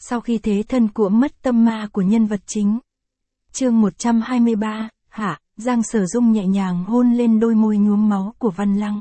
sau khi thế thân của mất tâm ma của nhân vật chính. Chương 123, Giang Sở Dung nhẹ nhàng hôn lên đôi môi nhuốm máu của Văn Lăng.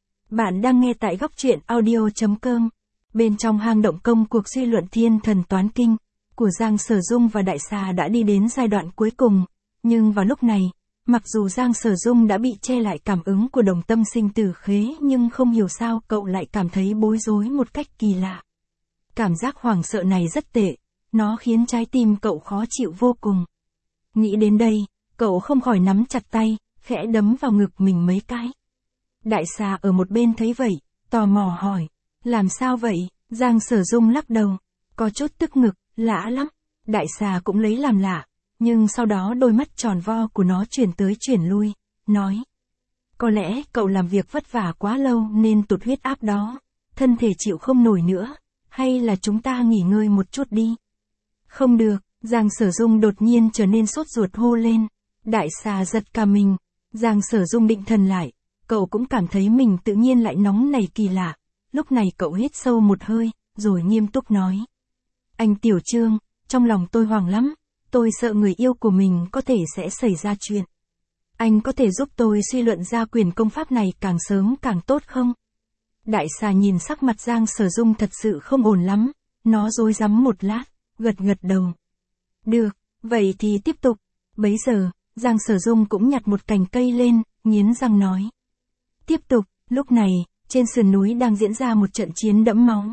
Bạn đang nghe tại góc truyện audio.com. Bên trong hang động công cuộc suy luận thiên thần toán kinh của Giang Sở Dung và Đại Xà đã đi đến giai đoạn cuối cùng, nhưng vào lúc này, mặc dù Giang Sở Dung đã bị che lại cảm ứng của đồng tâm sinh tử khế, nhưng không hiểu sao cậu lại cảm thấy bối rối một cách kỳ lạ. Cảm giác hoảng sợ này rất tệ, nó khiến trái tim cậu khó chịu vô cùng. Nghĩ đến đây, cậu không khỏi nắm chặt tay, khẽ đấm vào ngực mình mấy cái. Đại Xà ở một bên thấy vậy, tò mò hỏi, làm sao vậy? Giang Sở Dung lắc đầu, có chút tức ngực, lạ lắm. Đại Xà cũng lấy làm lạ, nhưng sau đó đôi mắt tròn vo của nó chuyển tới chuyển lui, nói. Có lẽ cậu làm việc vất vả quá lâu nên tụt huyết áp đó, thân thể chịu không nổi nữa, hay là chúng ta nghỉ ngơi một chút đi? Không được, Giang Sở Dung đột nhiên trở nên sốt ruột hô lên. Đại Xà giật cả mình, Giang Sở Dung định thần lại, cậu cũng cảm thấy mình tự nhiên lại nóng nảy kỳ lạ. Lúc này cậu hít sâu một hơi, rồi nghiêm túc nói. Anh Tiểu Trương, trong lòng tôi hoảng lắm, tôi sợ người yêu của mình có thể sẽ xảy ra chuyện. Anh có thể giúp tôi suy luận ra quyền công pháp này càng sớm càng tốt không? Đại Xà nhìn sắc mặt Giang Sở Dung thật sự không ổn lắm, nó rối rắm một lát, gật đầu. Được, vậy thì tiếp tục. Bấy giờ, Giang Sở Dung cũng nhặt một cành cây lên, nghiến răng nói. Tiếp tục, lúc này, trên sườn núi đang diễn ra một trận chiến đẫm máu.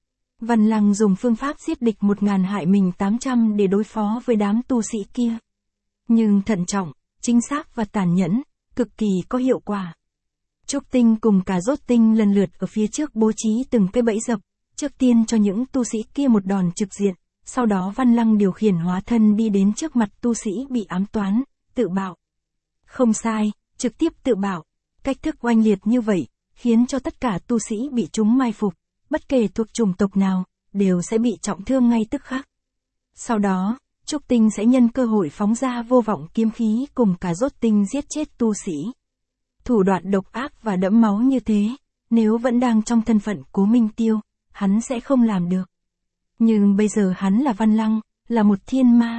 Văn Lăng dùng phương pháp giết địch 1000 hại mình 800 để đối phó với đám tu sĩ kia. Nhưng thận trọng, chính xác và tàn nhẫn, cực kỳ có hiệu quả. Trúc Tinh cùng Cà Rốt Tinh lần lượt ở phía trước bố trí từng cái bẫy dập, trước tiên cho những tu sĩ kia một đòn trực diện, sau đó Văn Lăng điều khiển hóa thân đi đến trước mặt tu sĩ bị ám toán, tự bạo. Không sai, trực tiếp tự bạo. Cách thức oanh liệt như vậy, khiến cho tất cả tu sĩ bị chúng mai phục, bất kể thuộc chủng tộc nào, đều sẽ bị trọng thương ngay tức khắc. Sau đó, Trúc Tinh sẽ nhân cơ hội phóng ra vô vọng kiếm khí cùng Cà Rốt Tinh giết chết tu sĩ. Thủ đoạn độc ác và đẫm máu như thế, nếu vẫn đang trong thân phận Cố Minh Tiêu, hắn sẽ không làm được. Nhưng bây giờ hắn là Văn Lăng, là một thiên ma.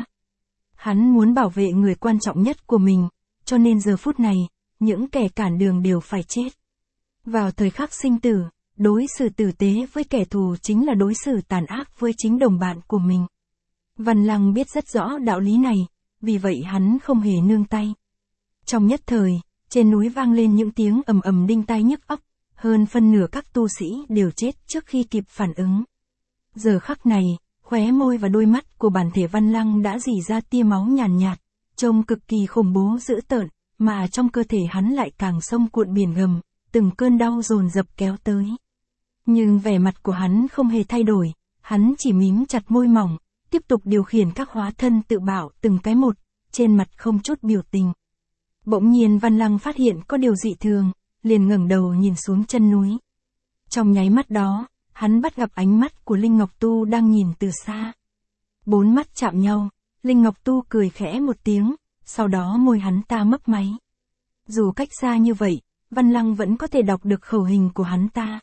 Hắn muốn bảo vệ người quan trọng nhất của mình, cho nên giờ phút này, những kẻ cản đường đều phải chết. Vào thời khắc sinh tử, đối xử tử tế với kẻ thù chính là đối xử tàn ác với chính đồng bạn của mình. Văn Lăng biết rất rõ đạo lý này, vì vậy hắn không hề nương tay. Trong nhất thời, trên núi vang lên những tiếng ầm ầm đinh tai nhức óc, hơn phân nửa các tu sĩ đều chết trước khi kịp phản ứng. Giờ khắc này, khóe môi và đôi mắt của bản thể Văn Lăng đã rỉ ra tia máu nhàn nhạt, trông cực kỳ khủng bố dữ tợn, mà trong cơ thể hắn lại càng sông cuộn biển gầm, từng cơn đau dồn dập kéo tới. Nhưng vẻ mặt của hắn không hề thay đổi, hắn chỉ mím chặt môi mỏng, tiếp tục điều khiển các hóa thân tự bạo từng cái một, trên mặt không chút biểu tình. Bỗng nhiên Văn Lăng phát hiện có điều dị thường, liền ngẩng đầu nhìn xuống chân núi. Trong nháy mắt đó, hắn bắt gặp ánh mắt của Linh Ngọc Tu đang nhìn từ xa. 4 mắt chạm nhau, Linh Ngọc Tu cười khẽ một tiếng, sau đó môi hắn ta mấp máy. Dù cách xa như vậy, Văn Lăng vẫn có thể đọc được khẩu hình của hắn ta.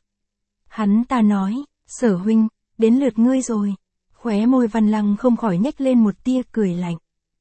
Hắn ta nói, Sở huynh, đến lượt ngươi rồi. Khóe môi Văn Lăng không khỏi nhếch lên một tia cười lạnh.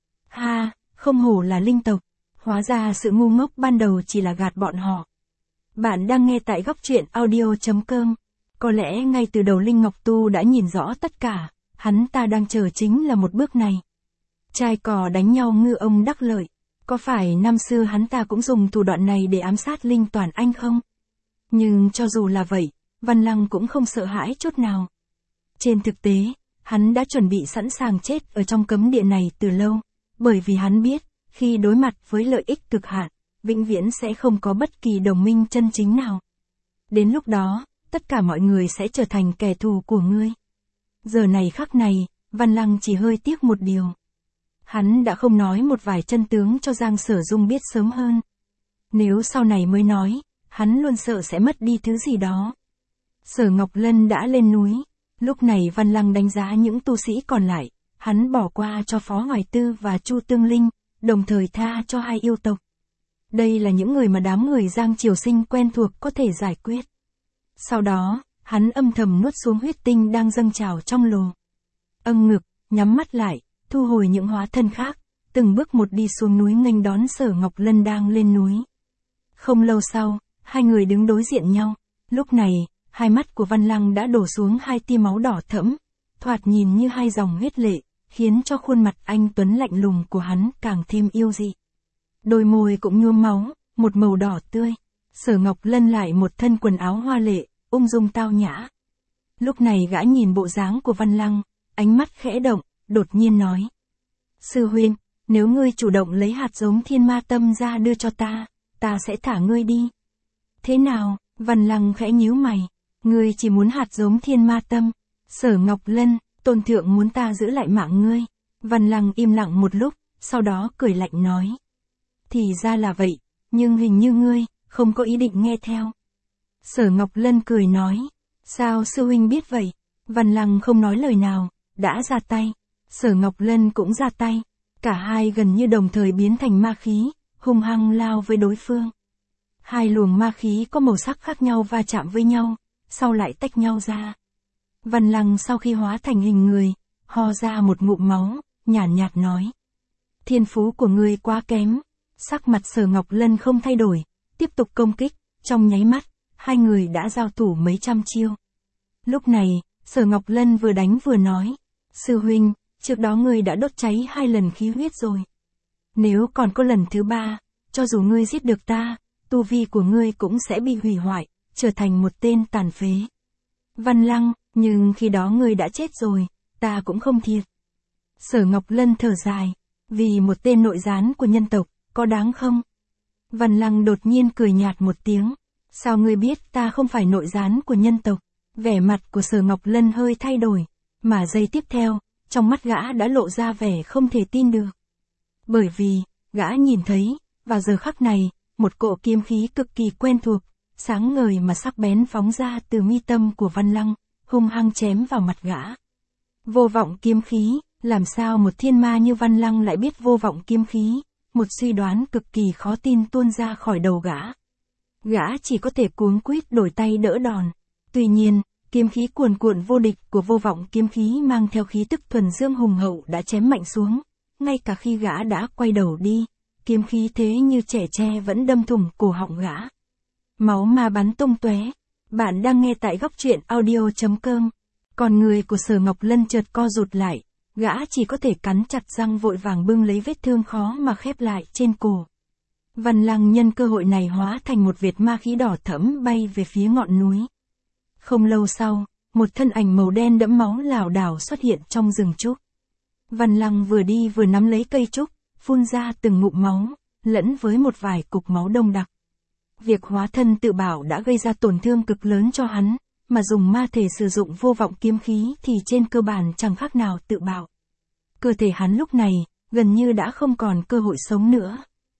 Ha, không hổ là linh tộc, hóa ra sự ngu ngốc ban đầu chỉ là gạt bọn họ. Bạn đang nghe tại góc truyện audio.com. Có lẽ ngay từ đầu Linh Ngọc Tu đã nhìn rõ tất cả, hắn ta đang chờ chính là một bước này. Trai cò đánh nhau ngư ông đắc lợi, có phải năm xưa hắn ta cũng dùng thủ đoạn này để ám sát Linh Toàn Anh không? Nhưng cho dù là vậy, Văn Lăng cũng không sợ hãi chút nào. Trên thực tế, hắn đã chuẩn bị sẵn sàng chết ở trong cấm địa này từ lâu, bởi vì hắn biết, khi đối mặt với lợi ích cực hạn, vĩnh viễn sẽ không có bất kỳ đồng minh chân chính nào. Đến lúc đó, tất cả mọi người sẽ trở thành kẻ thù của ngươi. Giờ này khắc này, Văn Lăng chỉ hơi tiếc một điều. Hắn đã không nói một vài chân tướng cho Giang Sở Dung biết sớm hơn. Nếu sau này mới nói, hắn luôn sợ sẽ mất đi thứ gì đó. Sở Ngọc Lân đã lên núi. Lúc này Văn Lăng đánh giá những tu sĩ còn lại, hắn bỏ qua cho Phó Hoài Tư và Chu Tương Linh, đồng thời tha cho 2 yêu tộc. Đây là những người mà đám người Giang Triều Sinh quen thuộc có thể giải quyết. Sau đó, hắn âm thầm nuốt xuống huyết tinh đang dâng trào trong lồ. âng ngực, nhắm mắt lại, thu hồi những hóa thân khác, từng bước một đi xuống núi nghênh đón Sở Ngọc Lân đang lên núi. Không lâu sau, hai người đứng đối diện nhau, lúc này, hai mắt của Văn Lăng đã đổ xuống hai tia máu đỏ thẫm, thoạt nhìn như hai dòng huyết lệ, khiến cho khuôn mặt anh tuấn lạnh lùng của hắn càng thêm yêu dị. Đôi môi cũng nhuốm máu, một màu đỏ tươi. Sở Ngọc Lân lại một thân quần áo hoa lệ, ung dung tao nhã. Lúc này gã nhìn bộ dáng của Văn Lăng, ánh mắt khẽ động, đột nhiên nói. Sư huynh, nếu ngươi chủ động lấy hạt giống thiên ma tâm ra đưa cho ta sẽ thả ngươi đi. Thế nào? Văn Lăng khẽ nhíu mày. Ngươi chỉ muốn hạt giống thiên ma tâm. Sở Ngọc Lân, tôn thượng muốn ta giữ lại mạng ngươi. Văn Lăng im lặng một lúc, sau đó cười lạnh nói. Thì ra là vậy, nhưng hình như ngươi không có ý định nghe theo. Sở Ngọc Lân cười nói. Sao sư huynh biết vậy? Văn Lăng không nói lời nào, đã ra tay. Sở Ngọc Lân cũng ra tay. Cả hai gần như đồng thời biến thành ma khí, hung hăng lao với đối phương. Hai luồng ma khí có màu sắc khác nhau va chạm với nhau, sau lại tách nhau ra. Văn Lăng sau khi hóa thành hình người, ho ra một ngụm máu, nhàn nhạt nói. Thiên phú của ngươi quá kém. Sắc mặt Sở Ngọc Lân không thay đổi, tiếp tục công kích, trong nháy mắt, hai người đã giao thủ mấy trăm chiêu. Lúc này, Sở Ngọc Lân vừa đánh vừa nói. Sư huynh, trước đó ngươi đã đốt cháy 2 lần khí huyết rồi. Nếu còn có lần thứ 3, cho dù ngươi giết được ta, tu vi của ngươi cũng sẽ bị hủy hoại, trở thành một tên tàn phế. Văn Lăng, nhưng khi đó ngươi đã chết rồi, ta cũng không thiệt. Sở Ngọc Lân thở dài, vì một tên nội gián của nhân tộc, có đáng không? Văn Lăng đột nhiên cười nhạt một tiếng. Sao ngươi biết ta không phải nội gián của nhân tộc? Vẻ mặt của Sở Ngọc Lân hơi thay đổi, mà giây tiếp theo, trong mắt gã đã lộ ra vẻ không thể tin được. Bởi vì, gã nhìn thấy, vào giờ khắc này, một cỗ kiếm khí cực kỳ quen thuộc, sáng ngời mà sắc bén phóng ra từ mi tâm của Văn Lăng, hung hăng chém vào mặt gã. Vô vọng kiếm khí, làm sao một thiên ma như Văn Lăng lại biết vô vọng kiếm khí? Một suy đoán cực kỳ khó tin tuôn ra khỏi đầu gã. Gã chỉ có thể cuống quýt đổi tay đỡ đòn. Tuy nhiên, kiếm khí cuồn cuộn vô địch của vô vọng kiếm khí mang theo khí tức thuần dương hùng hậu đã chém mạnh xuống. Ngay cả khi gã đã quay đầu đi, kiếm khí thế như trẻ tre vẫn đâm thủng cổ họng gã. Máu ma bắn tung tóe. Bạn đang nghe tại góc truyện audio.com. Còn người của Sở Ngọc Lân chợt co rụt lại. Gã chỉ có thể cắn chặt răng vội vàng bưng lấy vết thương khó mà khép lại trên cổ. Văn Lăng nhân cơ hội này hóa thành một vệt ma khí đỏ thẫm bay về phía ngọn núi. Không lâu sau, một thân ảnh màu đen đẫm máu lảo đảo xuất hiện trong rừng trúc. Văn Lăng vừa đi vừa nắm lấy cây trúc, phun ra từng ngụm máu, lẫn với một vài cục máu đông đặc. Việc hóa thân tự bảo đã gây ra tổn thương cực lớn cho hắn, mà dùng ma thể sử dụng vô vọng kiếm khí thì trên cơ bản chẳng khác nào tự bạo. Cơ thể hắn lúc này, gần như đã không còn cơ hội sống nữa.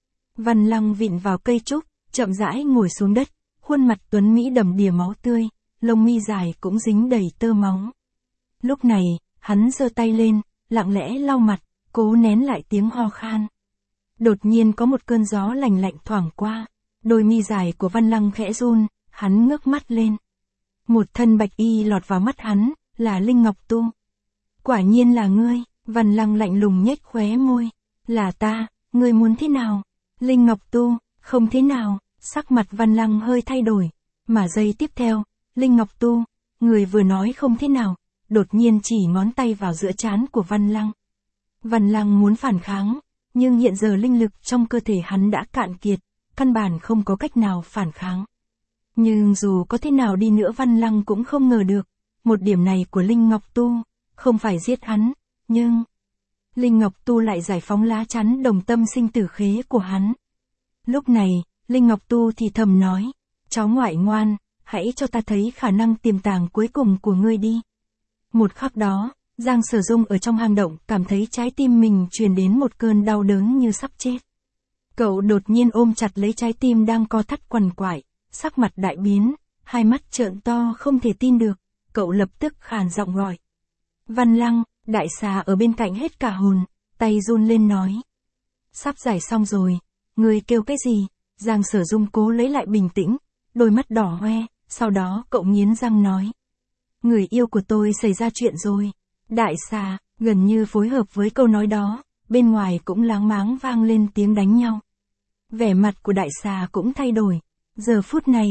Văn Lăng vịn vào cây trúc, chậm rãi ngồi xuống đất, khuôn mặt tuấn mỹ đầm đìa máu tươi, lông mi dài cũng dính đầy tơ máu. Lúc này, hắn giơ tay lên, lặng lẽ lau mặt, cố nén lại tiếng ho khan. Đột nhiên có một cơn gió lành lạnh thoảng qua, đôi mi dài của Văn Lăng khẽ run, hắn ngước mắt lên. Một thân bạch y lọt vào mắt hắn, là Linh Ngọc Tu. Quả nhiên là ngươi. Văn Lăng lạnh lùng nhếch khóe môi. Là ta, ngươi muốn thế nào? Linh Ngọc Tu, không thế nào. Sắc mặt Văn Lăng hơi thay đổi. Mà giây tiếp theo, Linh Ngọc Tu, người vừa nói không thế nào, đột nhiên chỉ ngón tay vào giữa trán của Văn Lăng. Văn Lăng muốn phản kháng, nhưng hiện giờ linh lực trong cơ thể hắn đã cạn kiệt, căn bản không có cách nào phản kháng. Nhưng dù có thế nào đi nữa Văn Lăng cũng không ngờ được, một điểm này của Linh Ngọc Tu, không phải giết hắn, nhưng Linh Ngọc Tu lại giải phóng lá chắn đồng tâm sinh tử khế của hắn. Lúc này, Linh Ngọc Tu thì thầm nói, cháu ngoại ngoan, hãy cho ta thấy khả năng tiềm tàng cuối cùng của ngươi đi. Một khắc đó, Giang Sở Dung ở trong hang động cảm thấy trái tim mình truyền đến một cơn đau đớn như sắp chết. Cậu đột nhiên ôm chặt lấy trái tim đang co thắt quằn quại, sắc mặt đại biến, hai mắt trợn to không thể tin được, cậu lập tức khàn giọng gọi. Văn Lăng, đại xà ở bên cạnh hết cả hồn, tay run lên nói. Sắp giải xong rồi, ngươi kêu cái gì? Giang Sở Dung cố lấy lại bình tĩnh, đôi mắt đỏ hoe, sau đó cậu nghiến răng nói. Người yêu của tôi xảy ra chuyện rồi. Đại xà, Gần như phối hợp với câu nói đó, bên ngoài cũng láng máng vang lên tiếng đánh nhau. Vẻ mặt của đại xà cũng thay đổi. Giờ phút này,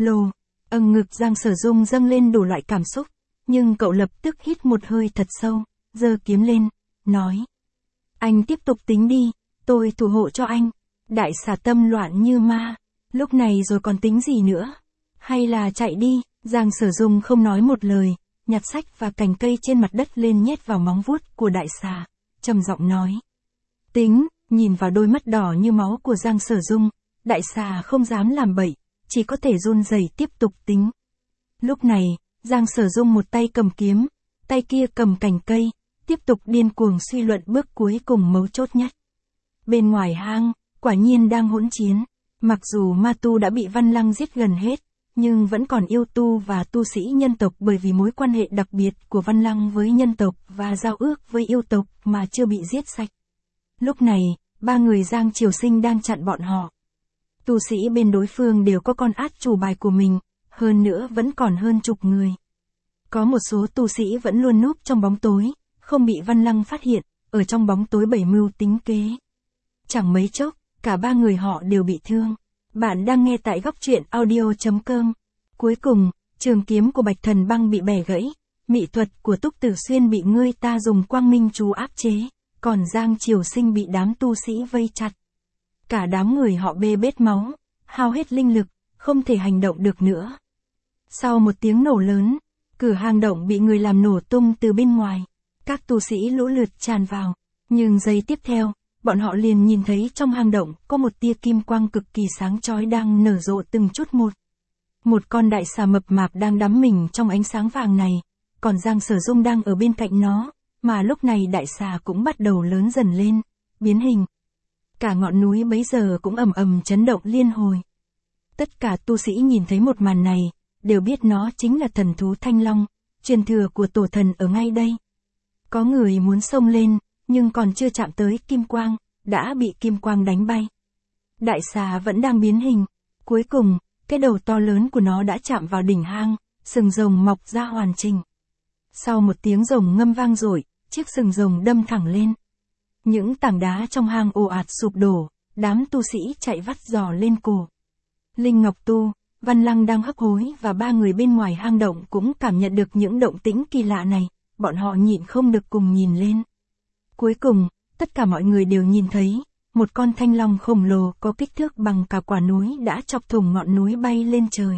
ngực Giang Sở Dung dâng lên đủ loại cảm xúc, nhưng cậu lập tức hít một hơi thật sâu, giơ kiếm lên, nói. Anh tiếp tục tính đi, tôi thủ hộ cho anh. Đại xà tâm loạn như ma, lúc này rồi còn tính gì nữa? Hay là chạy đi? Giang Sở Dung không nói một lời, nhặt sách và cành cây trên mặt đất lên nhét vào móng vuốt của đại xà, trầm giọng nói. Tính, nhìn vào đôi mắt đỏ như máu của Giang Sở Dung, đại xà không dám làm bậy, chỉ có thể run rẩy tiếp tục tính. Lúc này, Giang Sở Dung một tay cầm kiếm, tay kia cầm cành cây, tiếp tục điên cuồng suy luận bước cuối cùng mấu chốt nhất. Bên ngoài hang, quả nhiên đang hỗn chiến, mặc dù ma tu đã bị Văn Lăng giết gần hết, nhưng vẫn còn yêu tu và tu sĩ nhân tộc bởi vì mối quan hệ đặc biệt của Văn Lăng với nhân tộc và giao ước với yêu tộc mà chưa bị giết sạch. Lúc này, 3 người Giang Triều Sinh đang chặn bọn họ. Tu sĩ bên đối phương đều có con át chủ bài của mình, hơn nữa vẫn còn hơn chục người. Có một số tu sĩ vẫn luôn núp trong bóng tối, không bị Văn Lăng phát hiện, ở trong bóng tối bày mưu tính kế. Chẳng mấy chốc, cả 3 người họ đều bị thương. Bạn đang nghe tại góc truyện audio.com. Cuối cùng, trường kiếm của Bạch Thần Băng bị bẻ gãy, mỹ thuật của Túc Tử Xuyên bị người ta dùng quang minh chú áp chế, còn Giang Triều Sinh bị đám tu sĩ vây chặt. Cả đám người họ bê bết máu, hao hết linh lực, không thể hành động được nữa. Sau một tiếng nổ lớn, cửa hang động bị người làm nổ tung từ bên ngoài. Các tu sĩ lũ lượt tràn vào, nhưng giây tiếp theo, bọn họ liền nhìn thấy trong hang động có một tia kim quang cực kỳ sáng chói đang nở rộ từng chút một. Một con đại xà mập mạp đang đắm mình trong ánh sáng vàng này, còn Giang Sở Dung đang ở bên cạnh nó, mà lúc này đại xà cũng bắt đầu lớn dần lên, biến hình. Cả ngọn núi bấy giờ cũng ầm ầm chấn động liên hồi. Tất cả tu sĩ nhìn thấy một màn này, đều biết nó chính là thần thú Thanh Long, truyền thừa của tổ thần ở ngay đây. Có người muốn xông lên, nhưng còn chưa chạm tới kim quang, đã bị kim quang đánh bay. Đại xà vẫn đang biến hình, cuối cùng, cái đầu to lớn của nó đã chạm vào đỉnh hang, sừng rồng mọc ra hoàn chỉnh. Sau một tiếng rồng ngâm vang dội, chiếc sừng rồng đâm thẳng lên. Những tảng đá trong hang ồ ạt sụp đổ, đám tu sĩ chạy vắt giò lên cổ. Linh Ngọc Tu, Văn Lăng đang hấp hối và 3 người bên ngoài hang động cũng cảm nhận được những động tĩnh kỳ lạ này, bọn họ nhịn không được cùng nhìn lên. Cuối cùng, tất cả mọi người đều nhìn thấy, một con thanh long khổng lồ có kích thước bằng cả quả núi đã chọc thủng ngọn núi bay lên trời.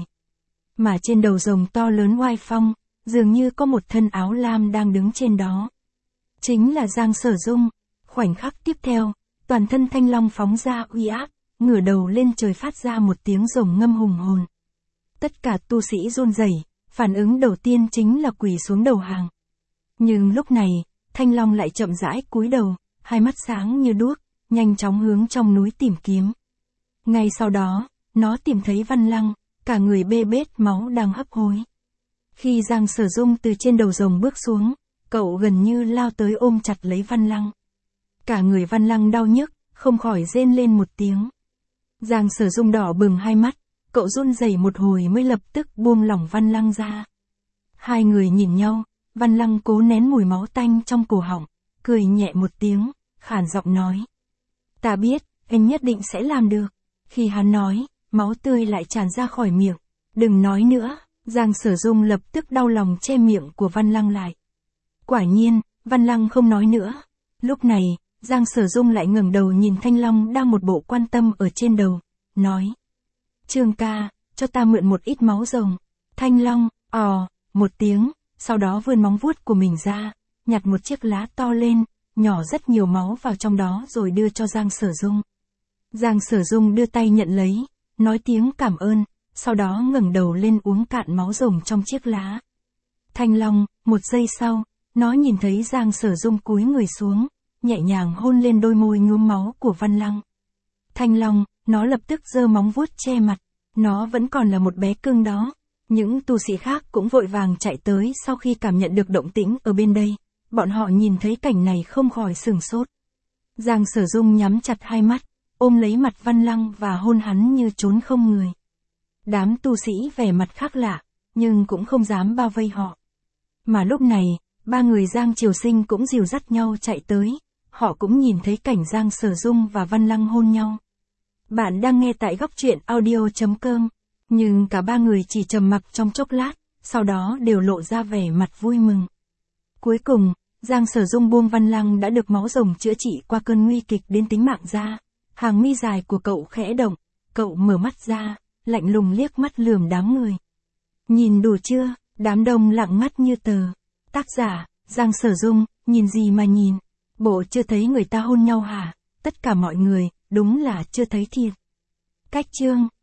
Mà trên đầu rồng to lớn oai phong, dường như có một thân áo lam đang đứng trên đó. Chính là Giang Sở Dung. Khoảnh khắc tiếp theo, toàn thân thanh long phóng ra uy áp, ngửa đầu lên trời phát ra một tiếng rồng ngâm hùng hồn. Tất cả tu sĩ run rẩy, phản ứng đầu tiên chính là quỳ xuống đầu hàng. Nhưng lúc này, thanh long lại chậm rãi cúi đầu, hai mắt sáng như đuốc, nhanh chóng hướng trong núi tìm kiếm. Ngay sau đó, nó tìm thấy Văn Lăng, cả người bê bết máu đang hấp hối. Khi Giang Sở Dung từ trên đầu rồng bước xuống, cậu gần như lao tới ôm chặt lấy Văn Lăng. Cả người Văn Lăng đau nhức, không khỏi rên lên một tiếng. Giang Sở Dung đỏ bừng hai mắt, cậu run rẩy một hồi mới lập tức buông lỏng Văn Lăng ra. Hai người nhìn nhau, Văn Lăng cố nén mùi máu tanh trong cổ họng, cười nhẹ một tiếng, khản giọng nói. Ta biết, anh nhất định sẽ làm được. Khi hắn nói, máu tươi lại tràn ra khỏi miệng. Đừng nói nữa, Giang Sở Dung lập tức đau lòng che miệng của Văn Lăng lại. Quả nhiên, Văn Lăng không nói nữa. Lúc này, Giang Sở Dung lại ngẩng đầu nhìn Thanh Long đang một bộ quan tâm ở trên đầu, nói. Trương ca, cho ta mượn một ít máu rồng. Thanh Long, một tiếng, sau đó vươn móng vuốt của mình ra, nhặt một chiếc lá to lên, nhỏ rất nhiều máu vào trong đó rồi đưa cho Giang Sở Dung. Giang Sở Dung đưa tay nhận lấy, nói tiếng cảm ơn, sau đó ngẩng đầu lên uống cạn máu rồng trong chiếc lá. Thanh Long, một giây sau, nó nhìn thấy Giang Sở Dung cúi người xuống, nhẹ nhàng hôn lên đôi môi nhuốm máu của Văn Lăng. Thanh Long, nó lập tức giơ móng vuốt che mặt, nó vẫn còn là một bé cưng đó. Những tu sĩ khác cũng vội vàng chạy tới sau khi cảm nhận được động tĩnh ở bên đây, bọn họ nhìn thấy cảnh này không khỏi sửng sốt. Giang Sở Dung nhắm chặt hai mắt, ôm lấy mặt Văn Lăng và hôn hắn như trốn không người. Đám tu sĩ vẻ mặt khác lạ, nhưng cũng không dám bao vây họ. Mà lúc này, ba người Giang Triều Sinh cũng dìu dắt nhau chạy tới. Họ cũng nhìn thấy cảnh Giang Sở Dung và Văn Lăng hôn nhau. Bạn đang nghe tại góc truyện audio.com. Nhưng cả ba người chỉ trầm mặc trong chốc lát, sau đó đều lộ ra vẻ mặt vui mừng. Cuối cùng, Giang Sở Dung buông Văn Lăng đã được máu rồng chữa trị qua cơn nguy kịch đến tính mạng ra. Hàng mi dài của cậu khẽ động, cậu mở mắt ra, lạnh lùng liếc mắt lườm đám người. Nhìn đủ chưa? Đám đông lặng ngắt như tờ. Tác giả, Giang Sở Dung, nhìn gì mà nhìn? Bộ chưa thấy người ta hôn nhau hả? Tất cả mọi người, đúng là chưa thấy thiệt. Cách chương